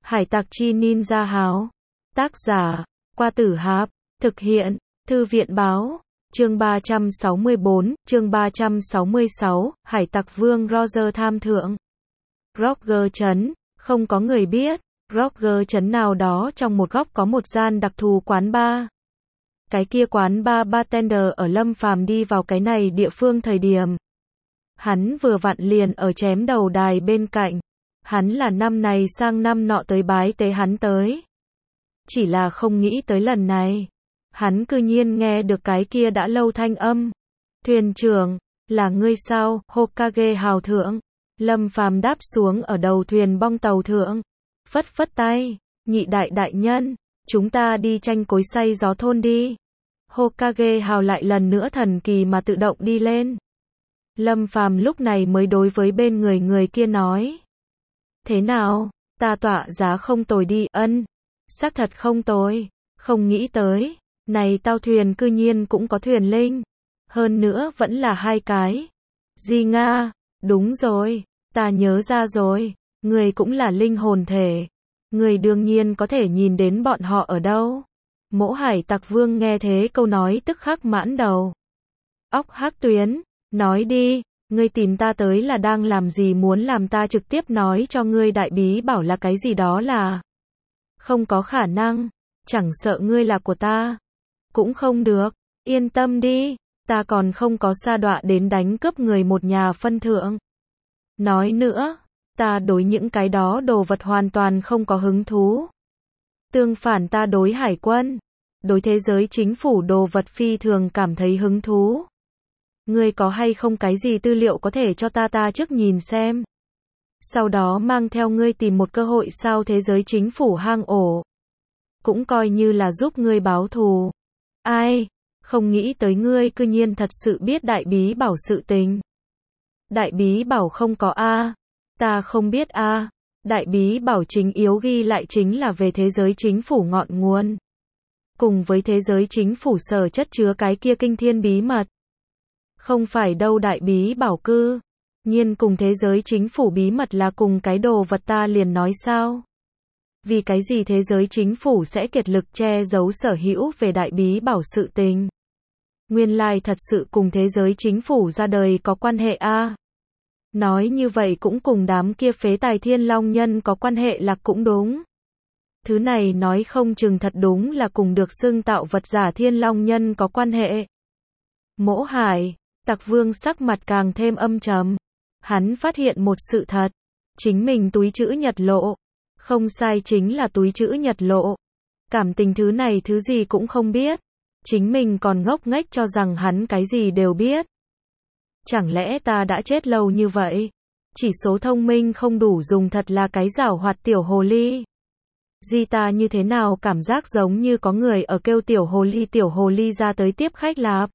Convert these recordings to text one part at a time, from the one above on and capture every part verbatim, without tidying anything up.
Hải tặc chi ninja háo. Tác giả, Qua Tử Hạp. Thực hiện, Thư viện báo. Chương ba trăm sáu mươi bốn, chương ba trăm sáu mươi sáu, Hải tặc vương Roger tham thượng. Roger trấn, không có người biết, Roger trấn nào đó trong một góc có một gian đặc thù quán bar. Cái kia quán bar bartender ở Lâm Phàm đi vào cái này địa phương thời điểm. Hắn vừa vặn liền ở chém đầu đài bên cạnh. Hắn là năm này sang năm nọ tới bái tế hắn tới. Chỉ là không nghĩ tới lần này. Hắn cư nhiên nghe được cái kia đã lâu thanh âm. Thuyền trưởng, là ngươi sao, Hokage hào thượng. Lâm Phàm đáp xuống ở đầu thuyền bong tàu thượng. Phất phất tay, nhị đại đại nhân, chúng ta đi tranh cối xay gió thôn đi. Hokage hào lại lần nữa thần kỳ mà tự động đi lên. Lâm Phàm lúc này mới đối với bên người người kia nói. Thế nào, ta tọa giá không tồi đi, ân. Xác thật không tồi, không nghĩ tới. Này tao thuyền cư nhiên cũng có thuyền linh. Hơn nữa vẫn là hai cái. Di Nga, đúng rồi, ta nhớ ra rồi. Người cũng là linh hồn thể. Người đương nhiên có thể nhìn đến bọn họ ở đâu. Mỗ Hải tặc vương nghe thế câu nói tức khắc mãn đầu. Óc hắc tuyến, nói đi, ngươi tìm ta tới là đang làm gì, muốn làm ta trực tiếp nói cho ngươi đại bí bảo là cái gì đó là. Không có khả năng, chẳng sợ ngươi là của ta. Cũng không được, yên tâm đi, ta còn không có sa đọa đến đánh cướp người một nhà phân thượng. Nói nữa, ta đối những cái đó đồ vật hoàn toàn không có hứng thú. Tương phản ta đối hải quân, đối thế giới chính phủ đồ vật phi thường cảm thấy hứng thú. Ngươi có hay không cái gì tư liệu có thể cho ta ta trước nhìn xem. Sau đó mang theo ngươi tìm một cơ hội sao thế giới chính phủ hang ổ. Cũng coi như là giúp ngươi báo thù. Ai, không nghĩ tới ngươi cư nhiên thật sự biết đại bí bảo sự tình. Đại bí bảo không có a, ta không biết a. Đại bí bảo chính yếu ghi lại chính là về thế giới chính phủ ngọn nguồn. Cùng với thế giới chính phủ sở chất chứa cái kia kinh thiên bí mật. Không phải đâu đại bí bảo cư. Nhiên cùng thế giới chính phủ bí mật là cùng cái đồ vật ta liền nói sao. Vì cái gì thế giới chính phủ sẽ kiệt lực che giấu sở hữu về đại bí bảo sự tình. Nguyên lai thật sự cùng thế giới chính phủ ra đời có quan hệ a. Nói như vậy cũng cùng đám kia phế tài thiên long nhân có quan hệ là cũng đúng. Thứ này nói không chừng thật đúng là cùng được xưng tạo vật giả thiên long nhân có quan hệ. Mỗ Hải tặc vương sắc mặt càng thêm âm trầm. Hắn phát hiện một sự thật. Chính mình túi chữ nhật lộ. Không sai, chính là túi chữ nhật lộ. Cảm tình thứ này thứ gì cũng không biết. Chính mình còn ngốc nghếch cho rằng hắn cái gì đều biết. Chẳng lẽ ta đã chết lâu như vậy? Chỉ số thông minh không đủ dùng, thật là cái giảo hoạt tiểu hồ ly. Di ta như thế nào cảm giác giống như có người ở kêu tiểu hồ ly tiểu hồ ly ra tới tiếp khách lạp.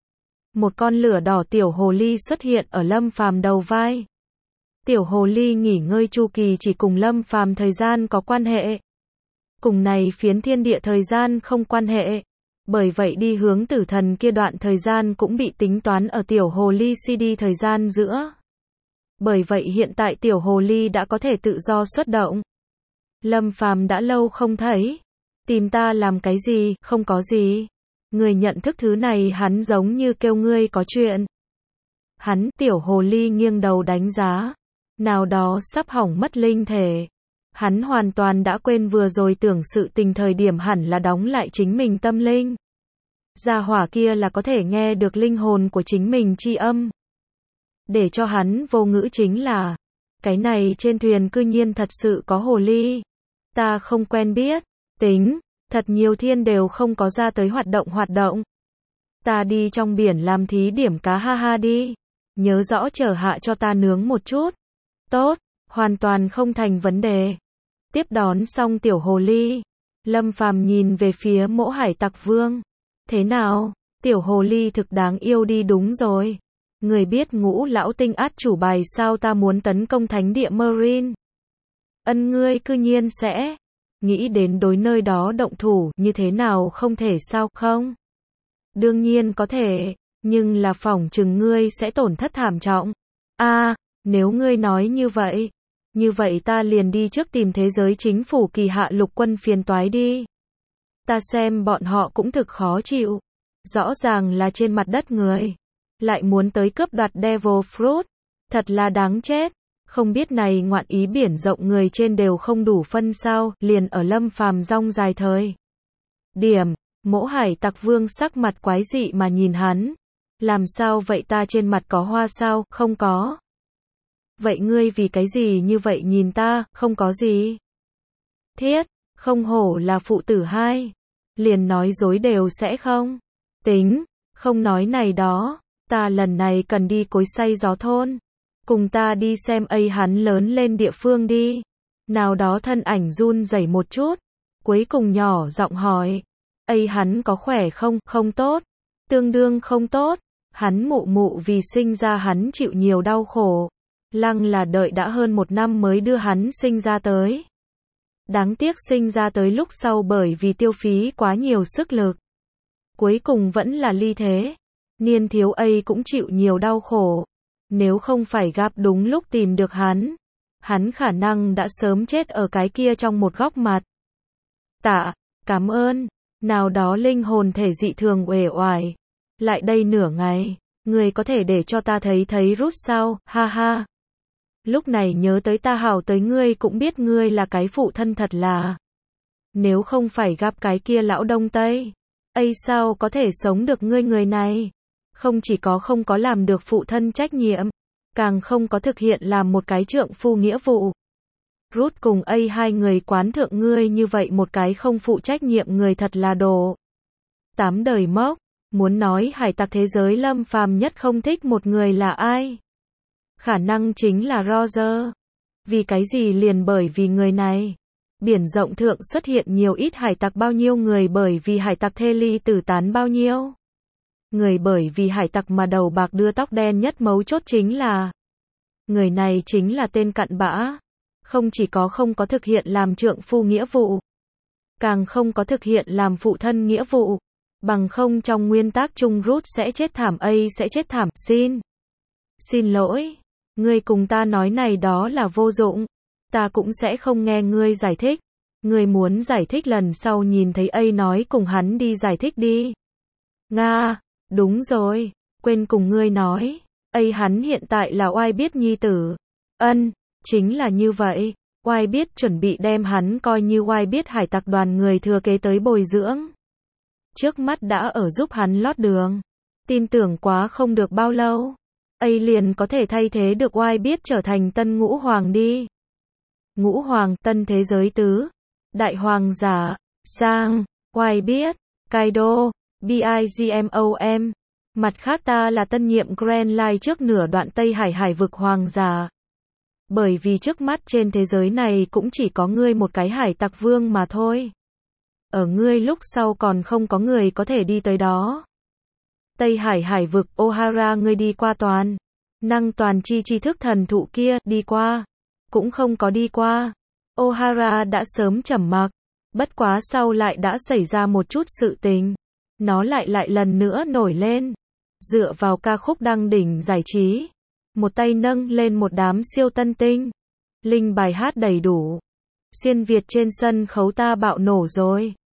Một con lửa đỏ tiểu hồ ly xuất hiện ở Lâm Phàm đầu vai. Tiểu hồ ly nghỉ ngơi chu kỳ chỉ cùng Lâm Phàm thời gian có quan hệ. Cùng này phiến thiên địa thời gian không quan hệ. Bởi vậy đi hướng tử thần kia đoạn thời gian cũng bị tính toán ở tiểu hồ ly xê đê thời gian giữa. Bởi vậy hiện tại tiểu hồ ly đã có thể tự do xuất động. Lâm Phàm đã lâu không thấy. Tìm ta làm cái gì, không có gì. Người nhận thức thứ này hắn giống như kêu ngươi có chuyện. Hắn, tiểu hồ ly nghiêng đầu đánh giá. Nào đó sắp hỏng mất linh thể. Hắn hoàn toàn đã quên vừa rồi tưởng sự tình thời điểm hẳn là đóng lại chính mình tâm linh. Gia hỏa kia là có thể nghe được linh hồn của chính mình chi âm. Để cho hắn vô ngữ chính là, cái này trên thuyền cư nhiên thật sự có hồ ly. Ta không quen biết, tính, thật nhiều thiên đều không có ra tới hoạt động hoạt động. Ta đi trong biển làm thí điểm cá ha ha đi. Nhớ rõ chở hạ cho ta nướng một chút. Tốt, hoàn toàn không thành vấn đề. Tiếp đón xong tiểu hồ ly. Lâm Phàm nhìn về phía Mỗ Hải tặc vương. Thế nào, tiểu hồ ly thực đáng yêu đi, đúng rồi. Người biết ngũ lão tinh át chủ bài sao, ta muốn tấn công thánh địa Marine. Ân, ngươi cư nhiên sẽ nghĩ đến đối nơi đó động thủ, như thế nào không thể sao không? Đương nhiên có thể, nhưng là phỏng chừng ngươi sẽ tổn thất thảm trọng. A, nếu ngươi nói như vậy, Như vậy ta liền đi trước tìm thế giới chính phủ kỳ hạ lục quân phiền toái đi. Ta xem bọn họ cũng thực khó chịu. Rõ ràng là trên mặt đất người. Lại muốn tới cướp đoạt Devil Fruit. Thật là đáng chết. Không biết này ngoạn ý biển rộng người trên đều không đủ phân sao, liền ở Lâm Phàm rong dài thời. Điểm, Mỗ Hải Tặc Vương sắc mặt quái dị mà nhìn hắn. Làm sao vậy, ta trên mặt có hoa sao? Không có. Vậy ngươi vì cái gì như vậy nhìn ta? Không có gì. Thiết, không hổ là phụ tử hai. Liền nói dối đều sẽ không. Tính, không nói này đó. Ta lần này cần đi cối xay gió thôn. Cùng ta đi xem ấy hắn lớn lên địa phương đi. Nào đó thân ảnh run rẩy một chút. Cuối cùng nhỏ giọng hỏi. Ấy hắn có khỏe không? Không tốt. Tương đương không tốt. Hắn mụ mụ vì sinh ra hắn chịu nhiều đau khổ. Lăng là đợi đã hơn một năm mới đưa hắn sinh ra tới. Đáng tiếc sinh ra tới lúc sau bởi vì tiêu phí quá nhiều sức lực. Cuối cùng vẫn là ly thế. Niên thiếu ấy cũng chịu nhiều đau khổ. Nếu không phải gặp đúng lúc tìm được hắn, hắn khả năng đã sớm chết ở cái kia trong một góc mặt. Tạ, cảm ơn. Nào đó linh hồn thể dị thường uể oải. Lại đây nửa ngày, người có thể để cho ta thấy thấy rút sao, ha ha. Lúc này nhớ tới ta hảo tới ngươi cũng biết ngươi là cái phụ thân thật là. Nếu không phải gặp cái kia lão đông tây, ấy sao có thể sống được ngươi người này. Không chỉ có không có làm được phụ thân trách nhiệm, càng không có thực hiện làm một cái trượng phu nghĩa vụ. Rút cùng ấy hai người quán thượng ngươi như vậy một cái không phụ trách nhiệm người thật là đồ. Tám đời mốc, muốn nói hải tặc thế giới Lâm Phàm nhất không thích một người là ai? Khả năng chính là Roger. Vì cái gì? Liền bởi vì người này. Biển rộng thượng xuất hiện nhiều ít hải tặc bao nhiêu người bởi vì hải tặc thê ly tử tán bao nhiêu. Người bởi vì hải tặc mà đầu bạc đưa tóc đen nhất mấu chốt chính là. Người này chính là tên cặn bã. Không chỉ có không có thực hiện làm trượng phu nghĩa vụ. Càng không có thực hiện làm phụ thân nghĩa vụ. Bằng không trong nguyên tắc chung Rút sẽ chết thảm, ấy sẽ chết thảm, xin. Xin lỗi. Ngươi cùng ta nói này đó là vô dụng. Ta cũng sẽ không nghe ngươi giải thích. Ngươi muốn giải thích lần sau nhìn thấy ấy nói cùng hắn đi giải thích đi. Nga, đúng rồi, quên cùng ngươi nói. Ấy hắn hiện tại là oai biết nhi tử. Ân, chính là như vậy. Oai biết chuẩn bị đem hắn coi như oai biết hải tặc đoàn người thừa kế tới bồi dưỡng. Trước mắt đã ở giúp hắn lót đường. Tin tưởng quá không được bao lâu. Ấy liền có thể thay thế được oai biết trở thành tân ngũ hoàng đi. Ngũ hoàng, tân thế giới tứ. Đại hoàng giả, Sang, oai biết, Kaido, Bigmom. Mặt khác ta là tân nhiệm Grand Line trước nửa đoạn Tây Hải hải vực hoàng giả. Bởi vì trước mắt trên thế giới này cũng chỉ có ngươi một cái hải tặc vương mà thôi. Ở ngươi lúc sau còn không có người có thể đi tới đó. Tây Hải hải vực Ohara ngươi đi qua toàn. Năng toàn chi tri thức thần thụ kia, đi qua. Cũng không có đi qua. Ohara đã sớm trầm mặc. Bất quá sau lại đã xảy ra một chút sự tình. Nó lại lại lần nữa nổi lên. Dựa vào ca khúc đăng đỉnh giải trí. Một tay nâng lên một đám siêu tân tinh. Linh bài hát đầy đủ. Xuyên Việt trên sân khấu ta bạo nổ rồi.